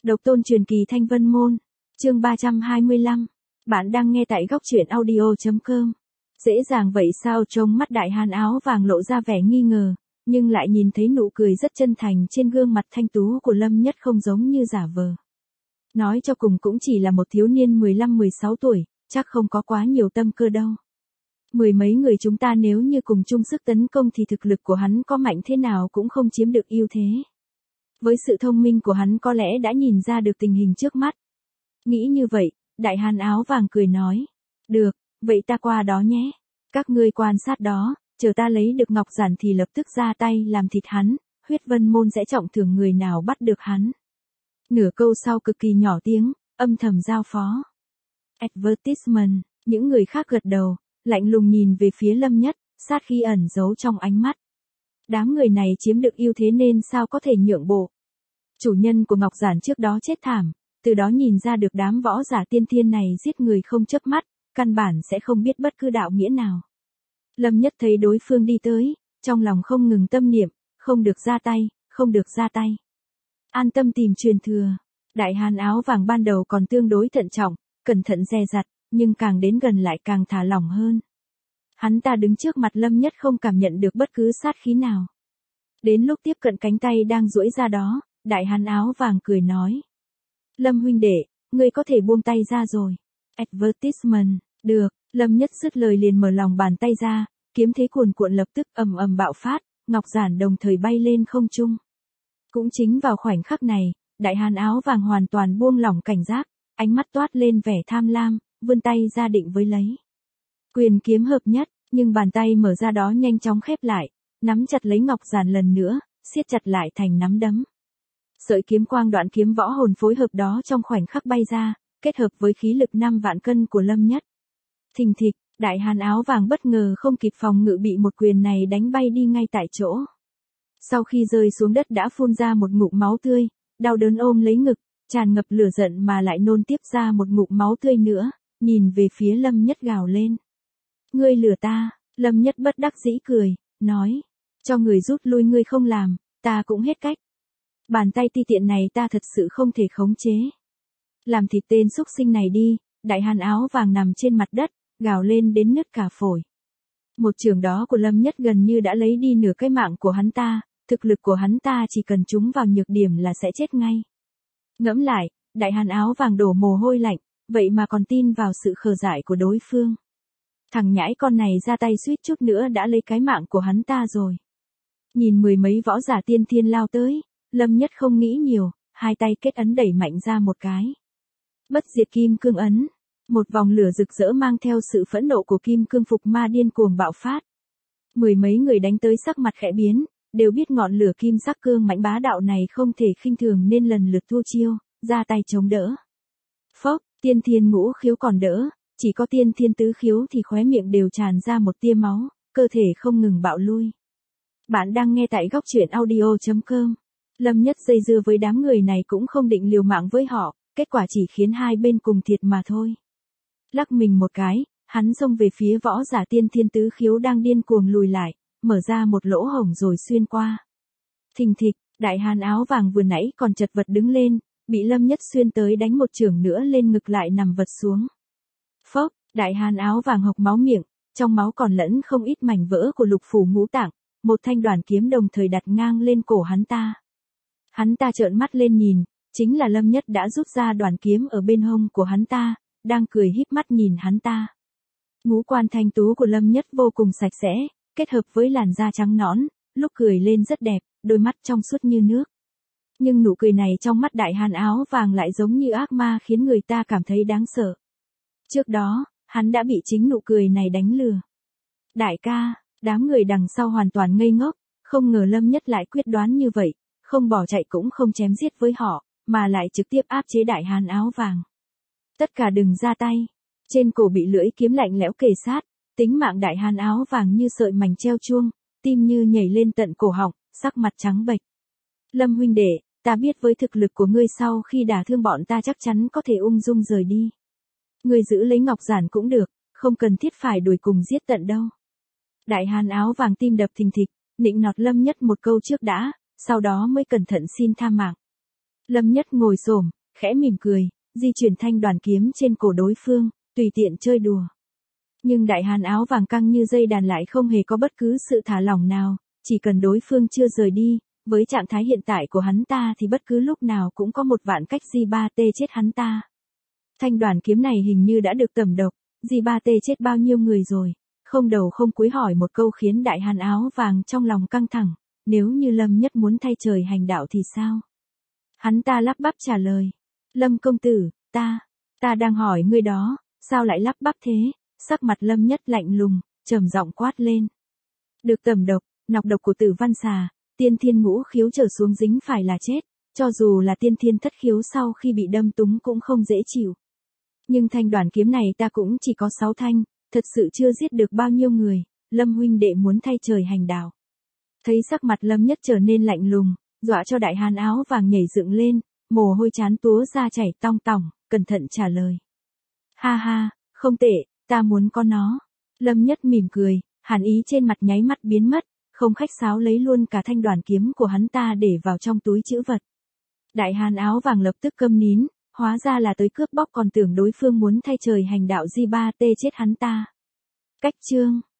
Độc tôn truyền kỳ Thanh Vân Môn. Chương 325. Bạn đang nghe tại góc truyện audio.com. Dễ dàng vậy sao? Trông mắt đại hán áo vàng lộ ra vẻ nghi ngờ, nhưng lại nhìn thấy nụ cười rất chân thành trên gương mặt thanh tú của Lâm Nhất không giống như giả vờ. Nói cho cùng cũng chỉ là một thiếu niên 15-16 tuổi, chắc không có quá nhiều tâm cơ đâu. Mười mấy người chúng ta nếu như cùng chung sức tấn công thì thực lực của hắn có mạnh thế nào cũng không chiếm được ưu thế. Với sự thông minh của hắn có lẽ đã nhìn ra được tình hình trước mắt. Nghĩ như vậy, đại hán áo vàng cười nói. Được, vậy ta qua đó nhé. Các ngươi quan sát đó, chờ ta lấy được ngọc giản thì lập tức ra tay làm thịt hắn, huyết vân môn sẽ trọng thưởng người nào bắt được hắn. Nửa câu sau cực kỳ nhỏ tiếng, âm thầm giao phó. Advertisement, những người khác gật đầu, lạnh lùng nhìn về phía Lâm Nhất, sát khí ẩn giấu trong ánh mắt. Đám người này chiếm được ưu thế nên sao có thể nhượng bộ. Chủ nhân của ngọc giản trước đó chết thảm, từ đó nhìn ra được đám võ giả tiên thiên này giết người không chớp mắt, căn bản sẽ không biết bất cứ đạo nghĩa nào. Lâm Nhất thấy đối phương đi tới, trong lòng không ngừng tâm niệm, không được ra tay, không được ra tay. An tâm tìm truyền thừa. Đại hán áo vàng ban đầu còn tương đối thận trọng, cẩn thận dè dặt, nhưng càng đến gần lại càng thả lỏng hơn. Hắn ta đứng trước mặt Lâm Nhất không cảm nhận được bất cứ sát khí nào. Đến lúc tiếp cận cánh tay đang duỗi ra đó, đại hán áo vàng cười nói. Lâm huynh đệ, ngươi có thể buông tay ra rồi. Advertisement, được, Lâm Nhất dứt lời liền mở lòng bàn tay ra, kiếm thế cuồn cuộn lập tức ầm ầm bạo phát, ngọc giản đồng thời bay lên không trung. Cũng chính vào khoảnh khắc này, đại hán áo vàng hoàn toàn buông lỏng cảnh giác, ánh mắt toát lên vẻ tham lam, vươn tay ra định với lấy. Quyền kiếm hợp nhất, nhưng bàn tay mở ra đó nhanh chóng khép lại, nắm chặt lấy ngọc giản lần nữa, siết chặt lại thành nắm đấm. Sợi kiếm quang đoạn kiếm võ hồn phối hợp đó trong khoảnh khắc bay ra, kết hợp với khí lực 5 vạn cân của Lâm Nhất. Thình thịch, đại hán áo vàng bất ngờ không kịp phòng ngự bị một quyền này đánh bay đi ngay tại chỗ. Sau khi rơi xuống đất đã phun ra một ngụm máu tươi, đau đớn ôm lấy ngực, tràn ngập lửa giận mà lại nôn tiếp ra một ngụm máu tươi nữa, nhìn về phía Lâm Nhất gào lên. Ngươi lừa ta, Lâm Nhất bất đắc dĩ cười, nói, cho người rút lui ngươi không làm, ta cũng hết cách. Bàn tay ti tiện này ta thật sự không thể khống chế. Làm thịt tên xúc sinh này đi, đại hán áo vàng nằm trên mặt đất, gào lên đến nứt cả phổi. Một chưởng đó của Lâm Nhất gần như đã lấy đi nửa cái mạng của hắn ta, thực lực của hắn ta chỉ cần trúng vào nhược điểm là sẽ chết ngay. Ngẫm lại, đại hán áo vàng đổ mồ hôi lạnh, vậy mà còn tin vào sự khờ dại của đối phương. Thằng nhãi con này ra tay suýt chút nữa đã lấy cái mạng của hắn ta rồi. Nhìn mười mấy võ giả tiên thiên lao tới, Lâm Nhất không nghĩ nhiều, hai tay kết ấn đẩy mạnh ra một cái. Bất diệt kim cương ấn, một vòng lửa rực rỡ mang theo sự phẫn nộ của kim cương phục ma điên cuồng bạo phát. Mười mấy người đánh tới sắc mặt khẽ biến, đều biết ngọn lửa kim sắc cương mãnh bá đạo này không thể khinh thường nên lần lượt thua chiêu, ra tay chống đỡ. Phốc, tiên thiên ngũ khiếu còn đỡ, chỉ có tiên thiên tứ khiếu thì khóe miệng đều tràn ra một tia máu, cơ thể không ngừng bạo lui. Bạn đang nghe tại góc truyện audio.com. Lâm Nhất dây dưa với đám người này cũng không định liều mạng với họ, kết quả chỉ khiến hai bên cùng thiệt mà thôi. Lắc mình một cái, hắn xông về phía võ giả tiên thiên tứ khiếu đang điên cuồng lùi lại, mở ra một lỗ hổng rồi xuyên qua. Thình thịch, đại hán áo vàng vừa nãy còn chật vật đứng lên, bị Lâm Nhất xuyên tới đánh một chưởng nữa lên ngực lại nằm vật xuống. Phốc, đại hán áo vàng hộc máu miệng, trong máu còn lẫn không ít mảnh vỡ của lục phủ ngũ tạng, một thanh đoàn kiếm đồng thời đặt ngang lên cổ hắn ta. Hắn ta trợn mắt lên nhìn, chính là Lâm Nhất đã rút ra đoàn kiếm ở bên hông của hắn ta, đang cười híp mắt nhìn hắn ta. Ngũ quan thanh tú của Lâm Nhất vô cùng sạch sẽ, kết hợp với làn da trắng nõn, lúc cười lên rất đẹp, đôi mắt trong suốt như nước. Nhưng nụ cười này trong mắt đại hán áo vàng lại giống như ác ma khiến người ta cảm thấy đáng sợ. Trước đó, hắn đã bị chính nụ cười này đánh lừa. Đại ca, đám người đằng sau hoàn toàn ngây ngốc, không ngờ Lâm Nhất lại quyết đoán như vậy, không bỏ chạy cũng không chém giết với họ, mà lại trực tiếp áp chế đại hán áo vàng. Tất cả đừng ra tay. Trên cổ bị lưỡi kiếm lạnh lẽo kề sát, tính mạng đại hán áo vàng như sợi mảnh treo chuông, tim như nhảy lên tận cổ họng, sắc mặt trắng bệch. Lâm huynh đệ, ta biết với thực lực của ngươi sau khi đả thương bọn ta chắc chắn có thể ung dung rời đi. Ngươi giữ lấy ngọc giản cũng được, không cần thiết phải đuổi cùng giết tận đâu. Đại hán áo vàng tim đập thình thịch, nịnh nọt Lâm Nhất một câu trước đã, sau đó mới cẩn thận xin tha mạng. Lâm Nhất ngồi xổm, khẽ mỉm cười, di chuyển thanh đoàn kiếm trên cổ đối phương, tùy tiện chơi đùa. Nhưng đại hán áo vàng căng như dây đàn lại không hề có bất cứ sự thả lỏng nào, chỉ cần đối phương chưa rời đi, với trạng thái hiện tại của hắn ta thì bất cứ lúc nào cũng có một vạn cách J3T chết hắn ta. Thanh đoàn kiếm này hình như đã được tẩm độc, J3T chết bao nhiêu người rồi, không đầu không cuối hỏi một câu khiến đại hán áo vàng trong lòng căng thẳng, nếu như Lâm Nhất muốn thay trời hành đạo thì sao? Hắn ta lắp bắp trả lời, Lâm công tử, ta đang hỏi ngươi đó, sao lại lắp bắp thế? Sắc mặt Lâm Nhất lạnh lùng, trầm giọng quát lên. Được tẩm độc, nọc độc của Tử Văn Xà, tiên thiên ngũ khiếu trở xuống dính phải là chết, cho dù là tiên thiên thất khiếu sau khi bị đâm túng cũng không dễ chịu. Nhưng thanh đoàn kiếm này ta cũng chỉ có 6 thanh, thật sự chưa giết được bao nhiêu người, Lâm huynh đệ muốn thay trời hành đạo. Thấy sắc mặt Lâm Nhất trở nên lạnh lùng, dọa cho đại hán áo vàng nhảy dựng lên, mồ hôi trán túa ra chảy tong tỏng, cẩn thận trả lời. Ha ha, không tệ, ta muốn có nó. Lâm Nhất mỉm cười, hàn ý trên mặt nháy mắt biến mất, không khách sáo lấy luôn cả thanh đoàn kiếm của hắn ta để vào trong túi trữ vật. Đại hán áo vàng lập tức câm nín, hóa ra là tới cướp bóc còn tưởng đối phương muốn thay trời hành đạo J3T chết hắn ta. Cách chương